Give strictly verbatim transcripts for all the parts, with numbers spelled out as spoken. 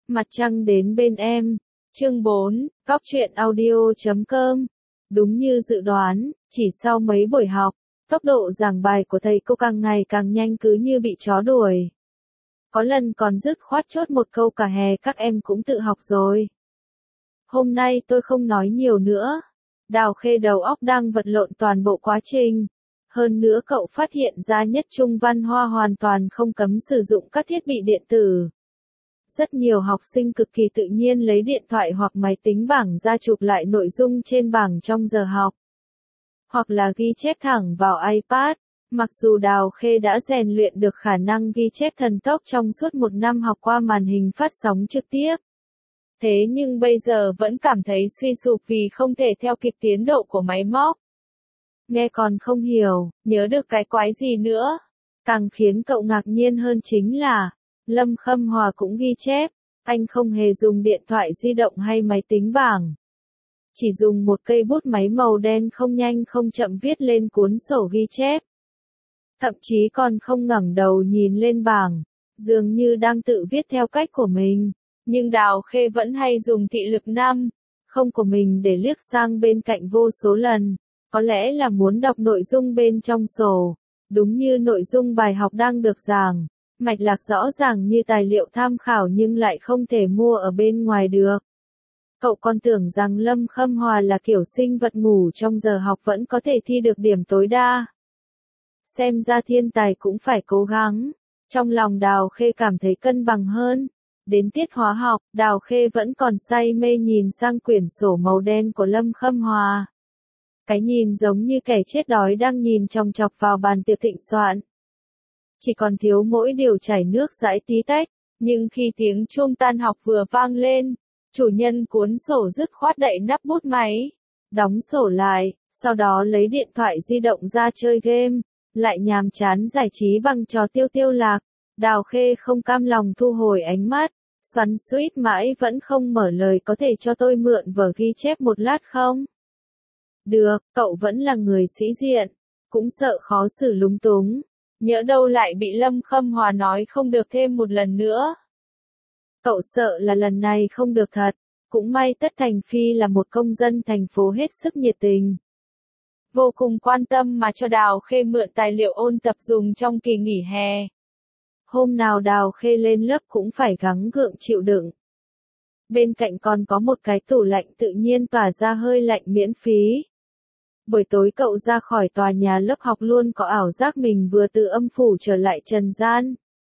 Mặt trăng đến bên em. Chương bốn, Cóc truyện audio chấm com. Đúng như dự đoán, chỉ sau mấy buổi học, tốc độ giảng bài của thầy cô càng ngày càng nhanh cứ như bị chó đuổi. Có lần còn dứt khoát chốt một câu cả hè các em cũng tự học rồi. Hôm nay tôi không nói nhiều nữa. Đào Khê đầu óc đang vật lộn toàn bộ quá trình. Hơn nữa cậu phát hiện ra Nhất Trung Văn Hoa hoàn toàn không cấm sử dụng các thiết bị điện tử. Rất nhiều học sinh cực kỳ tự nhiên lấy điện thoại hoặc máy tính bảng ra chụp lại nội dung trên bảng trong giờ học. Hoặc là ghi chép thẳng vào iPad. Mặc dù Đào Khê đã rèn luyện được khả năng ghi chép thần tốc trong suốt một năm học qua màn hình phát sóng trực tiếp. Thế nhưng bây giờ vẫn cảm thấy suy sụp vì không thể theo kịp tiến độ của máy móc. Nghe còn không hiểu, nhớ được cái quái gì nữa. Càng khiến cậu ngạc nhiên hơn chính là, Lâm Khâm Hòa cũng ghi chép, anh không hề dùng điện thoại di động hay máy tính bảng. Chỉ dùng một cây bút máy màu đen không nhanh không chậm viết lên cuốn sổ ghi chép. Thậm chí còn không ngẩng đầu nhìn lên bảng, dường như đang tự viết theo cách của mình. Nhưng Đào Khê vẫn hay dùng thị lực năm, không của mình để liếc sang bên cạnh vô số lần. Có lẽ là muốn đọc nội dung bên trong sổ, đúng như nội dung bài học đang được giảng, mạch lạc rõ ràng như tài liệu tham khảo nhưng lại không thể mua ở bên ngoài được. Cậu còn tưởng rằng Lâm Khâm Hòa là kiểu sinh vật ngủ trong giờ học vẫn có thể thi được điểm tối đa. Xem ra thiên tài cũng phải cố gắng. Trong lòng Đào Khê cảm thấy cân bằng hơn. Đến tiết hóa học, Đào Khê vẫn còn say mê nhìn sang quyển sổ màu đen của Lâm Khâm Hòa. Cái nhìn giống như kẻ chết đói đang nhìn chòng chọc vào bàn tiệc thịnh soạn. Chỉ còn thiếu mỗi điều chảy nước dãi tí tách, nhưng khi tiếng chuông tan học vừa vang lên, chủ nhân cuốn sổ dứt khoát đậy nắp bút máy, đóng sổ lại, sau đó lấy điện thoại di động ra chơi game, lại nhàm chán giải trí bằng trò tiêu tiêu lạc. Đào Khê không cam lòng thu hồi ánh mắt, xoắn xuýt mãi vẫn không mở lời, có thể cho tôi mượn vở ghi chép một lát không? Được, cậu vẫn là người sĩ diện, cũng sợ khó xử lúng túng, nhỡ đâu lại bị Lâm Khâm Hòa nói không được thêm một lần nữa. Cậu sợ là lần này không được thật, cũng may Tất Thành Phi là một công dân thành phố hết sức nhiệt tình. Vô cùng quan tâm mà cho Đào Khê mượn tài liệu ôn tập dùng trong kỳ nghỉ hè. Hôm nào Đào Khê lên lớp cũng phải gắng gượng chịu đựng. Bên cạnh còn có một cái tủ lạnh tự nhiên tỏa ra hơi lạnh miễn phí. Buổi tối cậu ra khỏi tòa nhà lớp học luôn có ảo giác mình vừa từ âm phủ trở lại trần gian.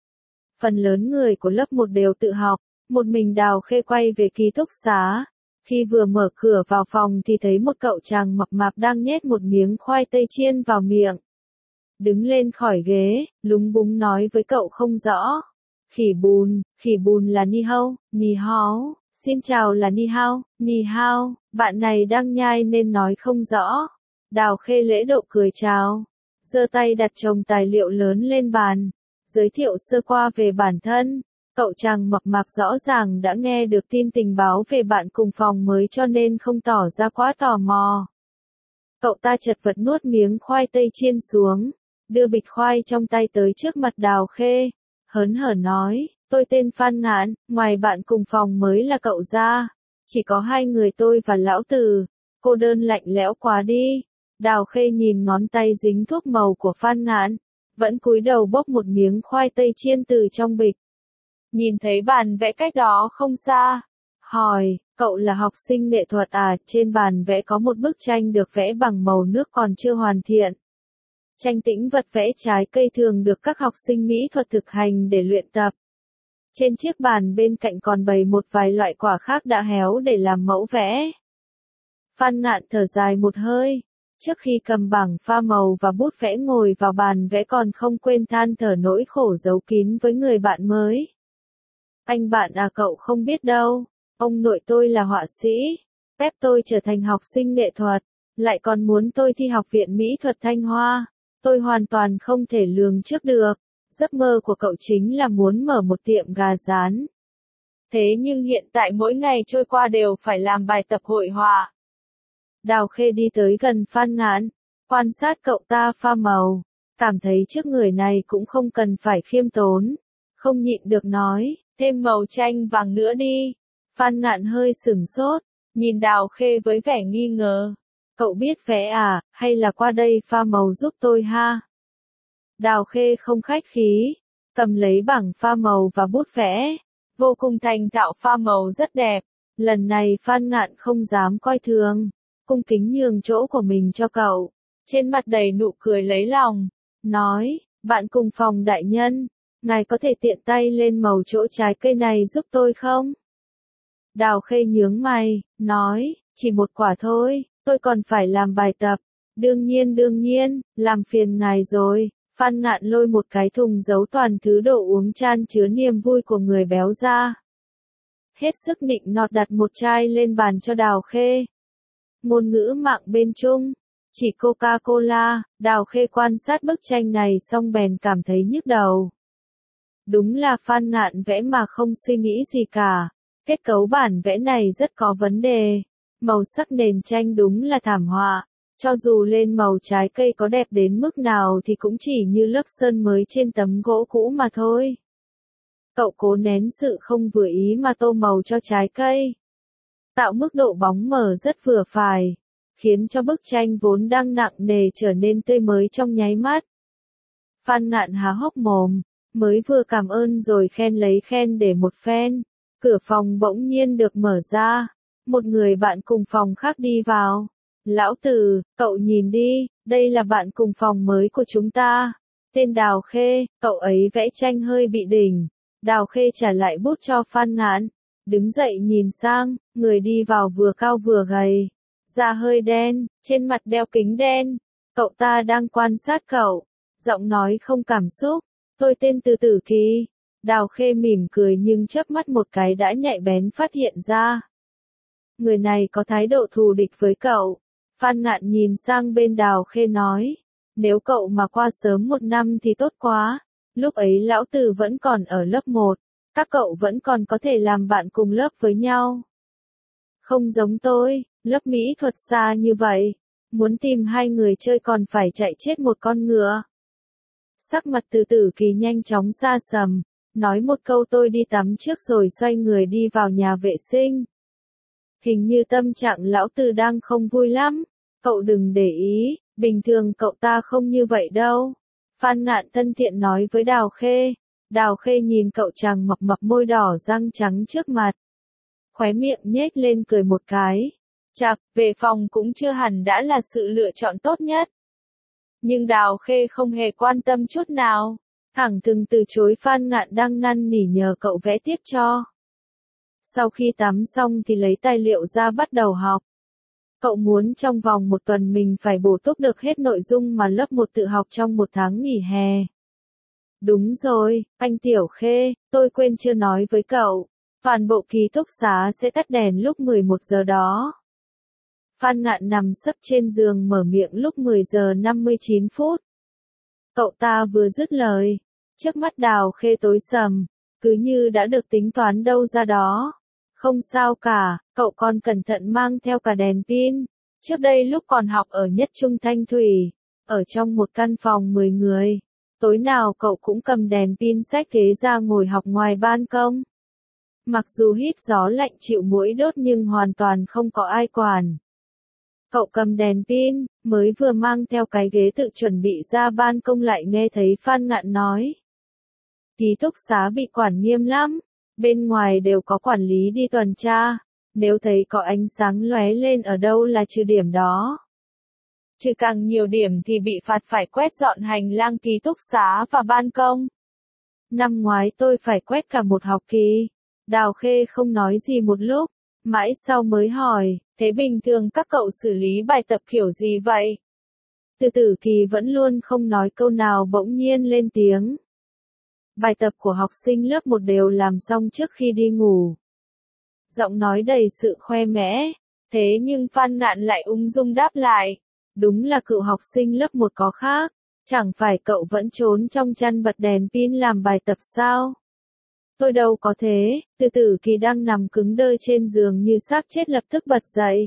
Phần lớn người của lớp một đều tự học, một mình Đào Khê quay về ký túc xá. Khi vừa mở cửa vào phòng thì thấy một cậu chàng mập mạp đang nhét một miếng khoai tây chiên vào miệng. Đứng lên khỏi ghế, lúng búng nói với cậu không rõ. Khỉ bùn, khỉ bùn là ni hao, ni hao, xin chào là ni hao, ni hao, bạn này đang nhai nên nói không rõ. Đào Khê lễ độ cười chào, giơ tay đặt chồng tài liệu lớn lên bàn, giới thiệu sơ qua về bản thân. Cậu chàng mập mạp rõ ràng đã nghe được tin tình báo về bạn cùng phòng mới cho nên không tỏ ra quá tò mò. Cậu ta chật vật nuốt miếng khoai tây chiên xuống, đưa bịch khoai trong tay tới trước mặt Đào Khê, hớn hở nói, tôi tên Phan Ngạn, ngoài bạn cùng phòng mới là cậu ra, chỉ có hai người tôi và lão Từ, cô đơn lạnh lẽo quá đi. Đào Khê nhìn ngón tay dính thuốc màu của Phan Ngạn, vẫn cúi đầu bốc một miếng khoai tây chiên từ trong bịch. Nhìn thấy bàn vẽ cách đó không xa, hỏi, cậu là học sinh nghệ thuật à? Trên bàn vẽ có một bức tranh được vẽ bằng màu nước còn chưa hoàn thiện. Tranh tĩnh vật vẽ trái cây thường được các học sinh mỹ thuật thực hành để luyện tập. Trên chiếc bàn bên cạnh còn bày một vài loại quả khác đã héo để làm mẫu vẽ. Phan Ngạn thở dài một hơi, trước khi cầm bảng pha màu và bút vẽ ngồi vào bàn vẽ còn không quên than thở nỗi khổ giấu kín với người bạn mới. Anh bạn à, cậu không biết đâu, ông nội tôi là họa sĩ, ép tôi trở thành học sinh nghệ thuật, lại còn muốn tôi thi học viện mỹ thuật Thanh Hoa. Tôi hoàn toàn không thể lường trước được, giấc mơ của cậu chính là muốn mở một tiệm gà rán. Thế nhưng hiện tại mỗi ngày trôi qua đều phải làm bài tập hội họa. Đào Khê đi tới gần Phan Ngạn, quan sát cậu ta pha màu, cảm thấy trước người này cũng không cần phải khiêm tốn, Không nhịn được nói, thêm màu chanh vàng nữa đi. Phan Ngạn hơi sửng sốt, nhìn Đào Khê với vẻ nghi ngờ. Cậu biết vẽ à, hay là qua đây pha màu giúp tôi ha? Đào Khê không khách khí, cầm lấy bảng pha màu và bút vẽ, vô cùng thành thạo pha màu rất đẹp. Lần này Phan Ngạn không dám coi thường, cung kính nhường chỗ của mình cho cậu, trên mặt đầy nụ cười lấy lòng, nói, bạn cùng phòng đại nhân, ngài có thể tiện tay lên màu chỗ trái cây này giúp tôi không? Đào Khê nhướng mày, nói, chỉ một quả thôi, tôi còn phải làm bài tập. Đương nhiên đương nhiên, làm phiền ngài rồi. Phan Ngạn lôi một cái thùng giấu toàn thứ đồ uống chan chứa niềm vui của người béo ra. Hết sức nịnh nọt đặt một chai lên bàn cho Đào Khê. Ngôn ngữ mạng bên Trung, chỉ Coca-Cola. Đào Khê quan sát bức tranh này xong bèn cảm thấy nhức đầu. Đúng là Phan Ngạn vẽ mà không suy nghĩ gì cả. Kết cấu bản vẽ này rất có vấn đề. Màu sắc nền tranh đúng là thảm họa. Cho dù lên màu trái cây có đẹp đến mức nào thì cũng chỉ như lớp sơn mới trên tấm gỗ cũ mà thôi. Cậu cố nén sự không vừa ý mà tô màu cho trái cây. Tạo mức độ bóng mờ rất vừa phải, khiến cho bức tranh vốn đang nặng nề trở nên tươi mới trong nháy mắt. Phan Ngạn há hốc mồm, mới vừa cảm ơn rồi khen lấy khen để một phen. Cửa phòng bỗng nhiên được mở ra, một người bạn cùng phòng khác đi vào. Lão Từ, cậu nhìn đi, đây là bạn cùng phòng mới của chúng ta. Tên Đào Khê, cậu ấy vẽ tranh hơi bị đỉnh. Đào Khê trả lại bút cho Phan Ngạn, đứng dậy nhìn sang, người đi vào vừa cao vừa gầy, da hơi đen, trên mặt đeo kính đen. Cậu ta đang quan sát cậu, giọng nói không cảm xúc. Tôi tên Từ Tử Kỳ. Đào Khê mỉm cười nhưng chớp mắt một cái đã nhạy bén phát hiện ra. Người này có thái độ thù địch với cậu. Phan Ngạn nhìn sang bên Đào Khê nói, nếu cậu mà qua sớm một năm thì tốt quá, lúc ấy lão Từ vẫn còn ở lớp một, các cậu vẫn còn có thể làm bạn cùng lớp với nhau. Không giống tôi, lớp mỹ thuật xa như vậy, muốn tìm hai người chơi còn phải chạy chết một con ngựa. Sắc mặt Từ Tử Kỳ nhanh chóng xa sầm, nói một câu tôi đi tắm trước rồi xoay người đi vào nhà vệ sinh. Hình như tâm trạng lão Từ đang không vui lắm. Cậu đừng để ý, bình thường cậu ta không như vậy đâu. Phan Ngạn thân thiện nói với Đào Khê. Đào Khê nhìn cậu chàng mập mập môi đỏ răng trắng trước mặt. Khóe miệng nhếch lên cười một cái. Chạc, về phòng cũng chưa hẳn đã là sự lựa chọn tốt nhất. Nhưng Đào Khê không hề quan tâm chút nào. Thẳng thừng từ chối Phan Ngạn đang năn nỉ nhờ cậu vẽ tiếp cho. Sau khi tắm xong thì lấy tài liệu ra bắt đầu học. Cậu muốn trong vòng một tuần mình phải bổ túc được hết nội dung mà lớp một tự học trong một tháng nghỉ hè. Đúng rồi, anh Tiểu Khê, tôi quên chưa nói với cậu. Toàn bộ ký túc xá sẽ tắt đèn lúc mười một giờ đó. Phan Ngạn nằm sấp trên giường mở miệng lúc mười giờ năm mươi chín phút. Cậu ta vừa dứt lời, trước mắt Đào Khê tối sầm, cứ như đã được tính toán đâu ra đó. Không sao cả, cậu còn cẩn thận mang theo cả đèn pin. Trước đây lúc còn học ở Nhất Trung Thanh Thủy, ở trong một căn phòng mười người, tối nào cậu cũng cầm đèn pin xách ghế ra ngồi học ngoài ban công. Mặc dù hít gió lạnh chịu muỗi đốt nhưng hoàn toàn không có ai quản. Cậu cầm đèn pin, mới vừa mang theo cái ghế tự chuẩn bị ra ban công lại nghe thấy Phan Ngạn nói. Ký túc xá bị quản nghiêm lắm, bên ngoài đều có quản lý đi tuần tra, nếu thấy có ánh sáng lóe lên ở đâu là trừ điểm đó. Trừ càng nhiều điểm thì bị phạt phải quét dọn hành lang ký túc xá và ban công. Năm ngoái tôi phải quét cả một học kỳ. Đào Khê không nói gì một lúc, mãi sau mới hỏi, thế bình thường các cậu xử lý bài tập kiểu gì vậy? Từ Tử Kỳ vẫn luôn không nói câu nào bỗng nhiên lên tiếng. Bài tập của học sinh lớp một đều làm xong trước khi đi ngủ. Giọng nói đầy sự khoe mẽ, thế nhưng Phan Ngạn lại ung dung đáp lại. Đúng là cựu học sinh lớp một có khác, chẳng phải cậu vẫn trốn trong chăn bật đèn pin làm bài tập sao? Tôi đâu có thế. Từ Tử Kỳ đang nằm cứng đơ trên giường như xác chết lập tức bật dậy.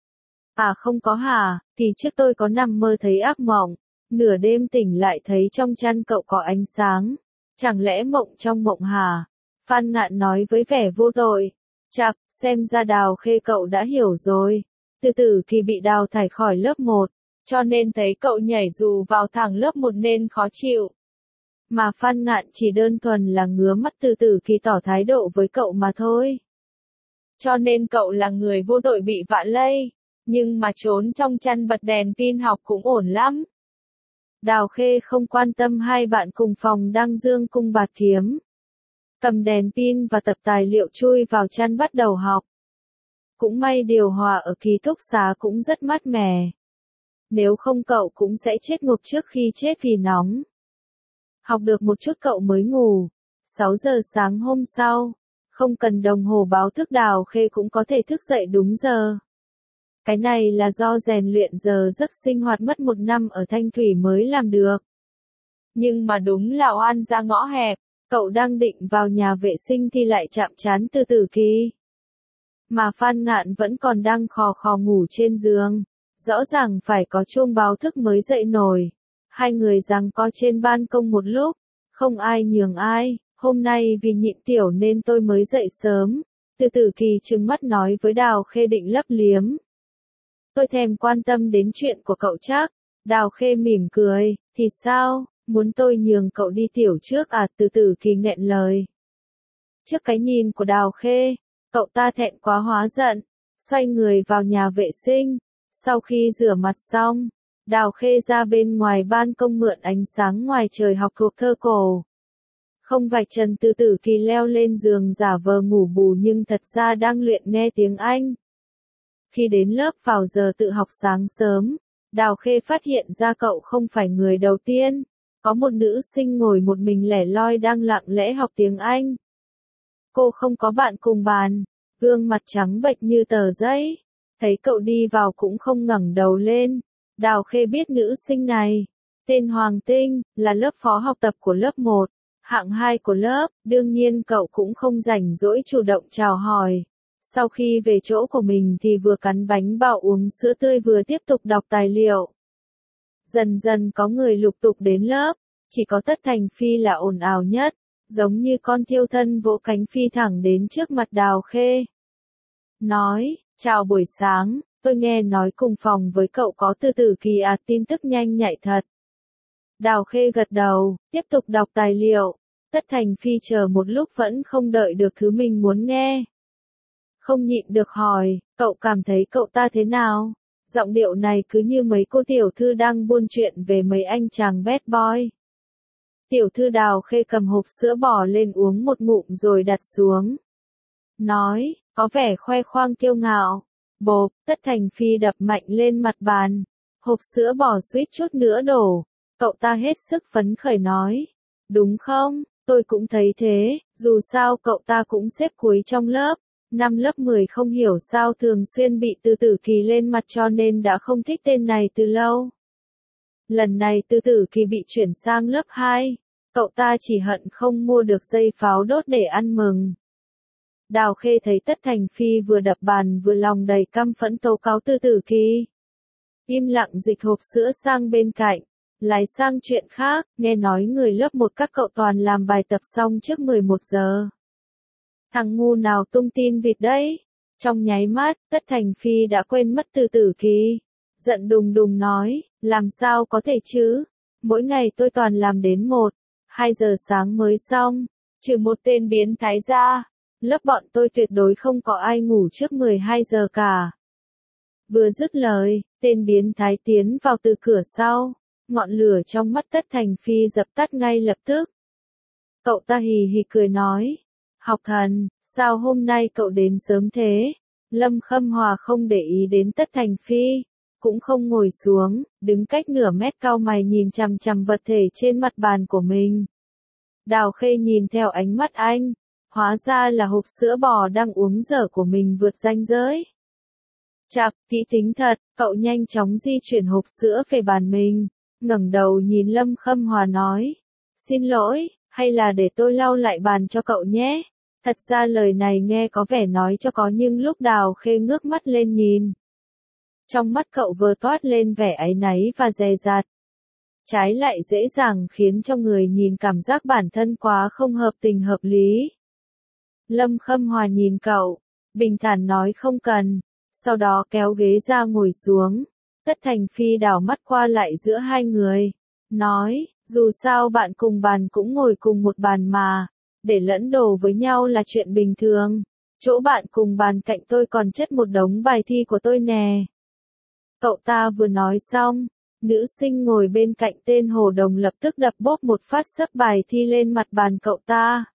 À không có hả, thì trước tôi có nằm mơ thấy ác mộng, nửa đêm tỉnh lại thấy trong chăn cậu có ánh sáng, Chẳng lẽ mộng trong mộng hả? Phan Ngạn nói với vẻ vô tội. Chạc, xem ra Đào Khê cậu đã hiểu rồi. Từ từ thì bị đào thải khỏi lớp một, cho nên thấy cậu nhảy dù vào thẳng lớp một nên khó chịu. Mà Phan Ngạn chỉ đơn thuần là ngứa mắt từ từ thì tỏ thái độ với cậu mà thôi. Cho nên cậu là người vô tội bị vạ lây, nhưng mà trốn trong chăn bật đèn tin học cũng ổn lắm. Đào Khê không quan tâm hai bạn cùng phòng đang dương cung bạt kiếm. Cầm đèn pin và tập tài liệu chui vào chăn bắt đầu học. Cũng may điều hòa ở ký túc xá cũng rất mát mẻ. Nếu không cậu cũng sẽ chết ngộp trước khi chết vì nóng. Học được một chút cậu mới ngủ. sáu giờ sáng hôm sau, không cần đồng hồ báo thức Đào Khê cũng có thể thức dậy đúng giờ. Cái này là do rèn luyện giờ giấc sinh hoạt mất một năm ở Thanh Thủy mới làm được. Nhưng mà đúng là oan ra ngõ hẹp, cậu đang định vào nhà vệ sinh thì lại chạm trán Từ Tử Kỳ. Mà Phan Ngạn vẫn còn đang khò khò ngủ trên giường. Rõ ràng phải có chuông báo thức mới dậy nổi. Hai người giằng co trên ban công một lúc, không ai nhường ai. Hôm nay vì nhịn tiểu nên tôi mới dậy sớm. Từ Tử Kỳ trừng mắt nói với Đào Khê định lấp liếm. Tôi thèm quan tâm đến chuyện của cậu chắc. Đào Khê mỉm cười, thì sao, muốn tôi nhường cậu đi tiểu trước à? Từ Tử Kỳ nghẹn lời. Trước cái nhìn của Đào Khê, cậu ta thẹn quá hóa giận, xoay người vào nhà vệ sinh. Sau khi rửa mặt xong, Đào Khê ra bên ngoài ban công mượn ánh sáng ngoài trời học thuộc thơ cổ. Không vạch trần. Từ Tử Kỳ leo lên giường giả vờ ngủ bù nhưng thật ra đang luyện nghe tiếng Anh. Khi đến lớp vào giờ tự học sáng sớm, Đào Khê phát hiện ra cậu không phải người đầu tiên. Có một nữ sinh ngồi một mình lẻ loi đang lặng lẽ học tiếng Anh. Cô không có bạn cùng bàn, gương mặt trắng bệch như tờ giấy. Thấy cậu đi vào cũng không ngẩng đầu lên. Đào Khê biết nữ sinh này, tên Hoàng Tinh, là lớp phó học tập của lớp một, hạng hai của lớp. Đương nhiên cậu cũng không rảnh rỗi chủ động chào hỏi. Sau khi về chỗ của mình thì vừa cắn bánh bao uống sữa tươi vừa tiếp tục đọc tài liệu. Dần dần có người lục tục đến lớp, chỉ có Tất Thành Phi là ồn ào nhất, giống như con thiêu thân vỗ cánh phi thẳng đến trước mặt Đào Khê. Nói, chào buổi sáng, tôi nghe nói cùng phòng với cậu có Từ Tử Kỳ à? Tin tức nhanh nhạy thật. Đào Khê gật đầu, tiếp tục đọc tài liệu. Tất Thành Phi chờ một lúc vẫn không đợi được thứ mình muốn nghe. Không nhịn được hỏi, cậu cảm thấy cậu ta thế nào? Giọng điệu này cứ như mấy cô tiểu thư đang buôn chuyện về mấy anh chàng bad boy. Tiểu thư Đào Khê cầm hộp sữa bò lên uống một ngụm rồi đặt xuống. Nói, có vẻ khoe khoang kiêu ngạo. Bộp, Tất Thành Phi đập mạnh lên mặt bàn. Hộp sữa bò suýt chút nữa đổ. Cậu ta hết sức phấn khởi nói. Đúng không, tôi cũng thấy thế, dù sao cậu ta cũng xếp cuối trong lớp. Năm lớp mười không hiểu sao thường xuyên bị Từ Tử Kỳ lên mặt cho nên đã không thích tên này từ lâu. Lần này Từ Tử Kỳ bị chuyển sang lớp hai, cậu ta chỉ hận không mua được dây pháo đốt để ăn mừng. Đào Khê thấy Tất Thành Phi vừa đập bàn vừa lòng đầy căm phẫn tố cáo Từ Tử Kỳ. Im lặng dịch hộp sữa sang bên cạnh, lái sang chuyện khác, nghe nói người lớp một các cậu toàn làm bài tập xong trước mười một giờ. Thằng ngu nào tung tin vịt đấy? Trong nháy mắt, Tất Thành Phi đã quên mất Từ Tử Kỳ. Giận đùng đùng nói, làm sao có thể chứ? Mỗi ngày tôi toàn làm đến một, hai giờ sáng mới xong, trừ một tên biến thái ra. Lớp bọn tôi tuyệt đối không có ai ngủ trước mười hai giờ cả. Vừa dứt lời, tên biến thái tiến vào từ cửa sau. Ngọn lửa trong mắt Tất Thành Phi dập tắt ngay lập tức. Cậu ta hì hì cười nói. Học thần, sao hôm nay cậu đến sớm thế? Lâm Khâm Hòa không để ý đến Tất Thành Phi, cũng không ngồi xuống, đứng cách nửa mét cau mày nhìn chằm chằm vật thể trên mặt bàn của mình. Đào Khê nhìn theo ánh mắt anh, hóa ra là hộp sữa bò đang uống dở của mình vượt ranh giới. Chạc, kỹ tính thật, cậu nhanh chóng di chuyển hộp sữa về bàn mình, ngẩng đầu nhìn Lâm Khâm Hòa nói. Xin lỗi, hay là để tôi lau lại bàn cho cậu nhé? Thật ra lời này nghe có vẻ nói cho có nhưng lúc Đào Khê ngước mắt lên nhìn. Trong mắt cậu vừa toát lên vẻ áy náy và dè dặt. trái lại dễ dàng khiến cho người nhìn cảm giác bản thân quá không hợp tình hợp lý. Lâm Khâm Hòa nhìn cậu, bình thản nói không cần, sau đó kéo ghế ra ngồi xuống. Tất Thành Phi đảo mắt qua lại giữa hai người, nói, dù sao bạn cùng bàn cũng ngồi cùng một bàn mà, để lẫn đồ với nhau là chuyện bình thường. Chỗ bạn cùng bàn cạnh tôi còn chất một đống bài thi của tôi nè. Cậu ta vừa nói xong, nữ sinh ngồi bên cạnh tên Hồ Đồng lập tức đập bốp một phát sấp bài thi lên mặt bàn cậu ta.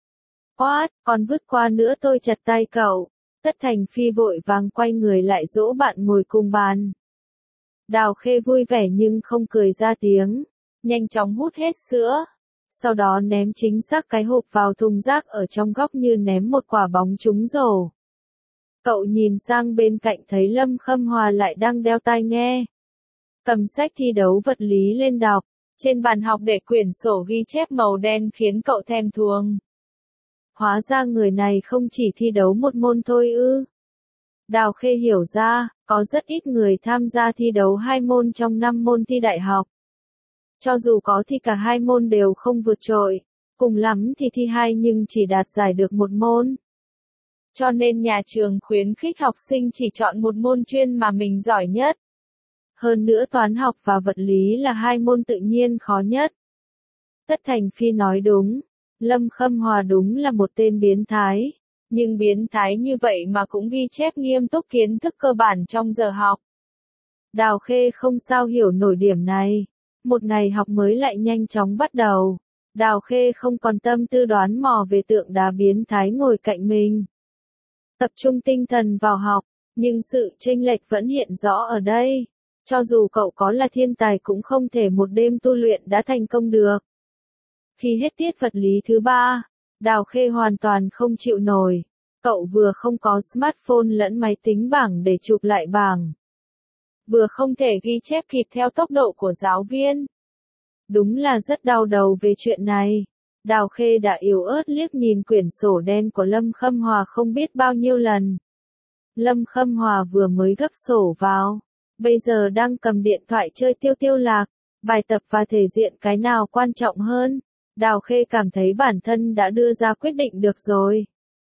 What, còn vứt qua nữa tôi chặt tay cậu. Tất Thành Phi vội vàng quay người lại dỗ bạn ngồi cùng bàn. Đào Khê vui vẻ nhưng không cười ra tiếng, nhanh chóng hút hết sữa, sau đó ném chính xác cái hộp vào thùng rác ở trong góc như ném một quả bóng trúng rổ. Cậu nhìn sang bên cạnh thấy Lâm Khâm Hòa lại đang đeo tai nghe, cầm sách thi đấu vật lý lên đọc, trên bàn học để quyển sổ ghi chép màu đen khiến cậu thèm thuồng. Hóa ra người này không chỉ thi đấu một môn thôi ư. Đào Khê hiểu ra, có rất ít người tham gia thi đấu hai môn trong năm môn thi đại học. Cho dù có thì cả hai môn đều không vượt trội, cùng lắm thì thi hai nhưng chỉ đạt giải được một môn. Cho nên nhà trường khuyến khích học sinh chỉ chọn một môn chuyên mà mình giỏi nhất. Hơn nữa toán học và vật lý là hai môn tự nhiên khó nhất. Tất Thành Phi nói đúng, Lâm Khâm Hòa đúng là một tên biến thái. Nhưng biến thái như vậy mà cũng ghi chép nghiêm túc kiến thức cơ bản trong giờ học. Đào Khê không sao hiểu nổi điểm này. Một ngày học mới lại nhanh chóng bắt đầu. Đào Khê không còn tâm tư đoán mò về tượng đá biến thái ngồi cạnh mình. Tập trung tinh thần vào học, nhưng sự chênh lệch vẫn hiện rõ ở đây. Cho dù cậu có là thiên tài cũng không thể một đêm tu luyện đã thành công được. Khi hết tiết vật lý thứ ba, Đào Khê hoàn toàn không chịu nổi. Cậu vừa không có smartphone lẫn máy tính bảng để chụp lại bảng, vừa không thể ghi chép kịp theo tốc độ của giáo viên. Đúng là rất đau đầu về chuyện này. Đào Khê đã yếu ớt liếc nhìn quyển sổ đen của Lâm Khâm Hòa không biết bao nhiêu lần. Lâm Khâm Hòa vừa mới gấp sổ vào, bây giờ đang cầm điện thoại chơi tiêu tiêu lạc, bài tập và thể diện cái nào quan trọng hơn. Đào Khê cảm thấy bản thân đã đưa ra quyết định được rồi.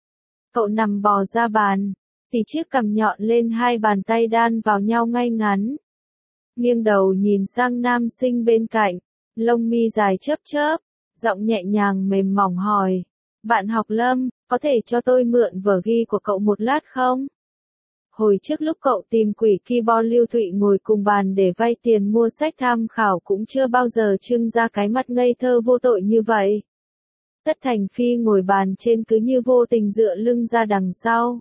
Cậu nằm bò ra bàn, tì chiếc cằm nhọn lên hai bàn tay đan vào nhau ngay ngắn. Nghiêng đầu nhìn sang nam sinh bên cạnh, lông mi dài chớp chớp, giọng nhẹ nhàng mềm mỏng hỏi. Bạn học Lâm, có thể cho tôi mượn vở ghi của cậu một lát không? Hồi trước lúc cậu tìm quỷ keyboard Lưu Thụy ngồi cùng bàn để vay tiền mua sách tham khảo cũng chưa bao giờ trưng ra cái mặt ngây thơ vô tội như vậy. Tất Thành Phi ngồi bàn trên cứ như vô tình dựa lưng ra đằng sau.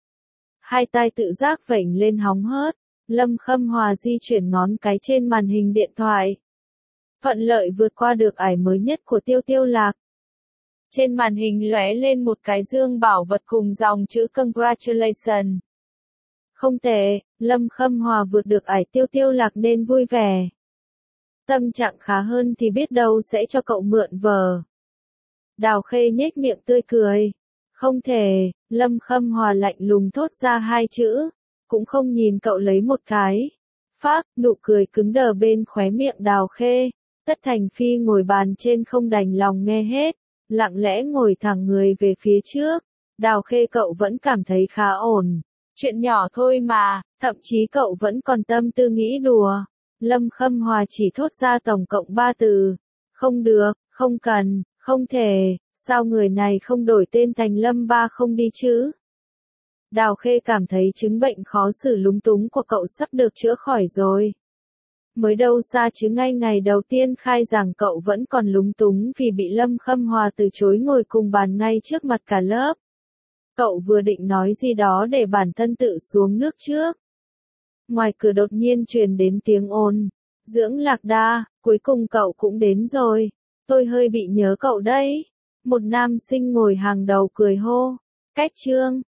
Hai tay tự giác vểnh lên hóng hớt, Lâm Khâm Hòa di chuyển ngón cái trên màn hình điện thoại. Thuận lợi vượt qua được ải mới nhất của Tiêu Tiêu Lạc. Trên màn hình lóe lên một cái dương bảo vật cùng dòng chữ Congratulations. Không tệ, Lâm Khâm Hòa vượt được ải Tiêu Tiêu Lạc nên vui vẻ. Tâm trạng khá hơn thì biết đâu sẽ cho cậu mượn vở. Đào Khê nhếch miệng tươi cười. Không thể, Lâm Khâm Hòa lạnh lùng thốt ra hai chữ, cũng không nhìn cậu lấy một cái. Phác, nụ cười cứng đờ bên khóe miệng Đào Khê. Tất Thành Phi ngồi bàn trên không đành lòng nghe hết, lặng lẽ ngồi thẳng người về phía trước. Đào Khê cậu vẫn cảm thấy khá ổn. Chuyện nhỏ thôi mà, thậm chí cậu vẫn còn tâm tư nghĩ đùa. Lâm Khâm Hòa chỉ thốt ra tổng cộng ba từ. Không được, không cần, không thể, sao người này không đổi tên thành Lâm Ba không đi chứ? Đào Khê cảm thấy chứng bệnh khó xử lúng túng của cậu sắp được chữa khỏi rồi. Mới đâu xa chứ ngay ngày đầu tiên khai giảng cậu vẫn còn lúng túng vì bị Lâm Khâm Hòa từ chối ngồi cùng bàn ngay trước mặt cả lớp. Cậu vừa định nói gì đó để bản thân tự xuống nước trước. Ngoài cửa đột nhiên truyền đến tiếng ồn. Dưỡng Lạc Đa, cuối cùng cậu cũng đến rồi. Tôi hơi bị nhớ cậu đấy. Một nam sinh ngồi hàng đầu cười hô. Cách Trương,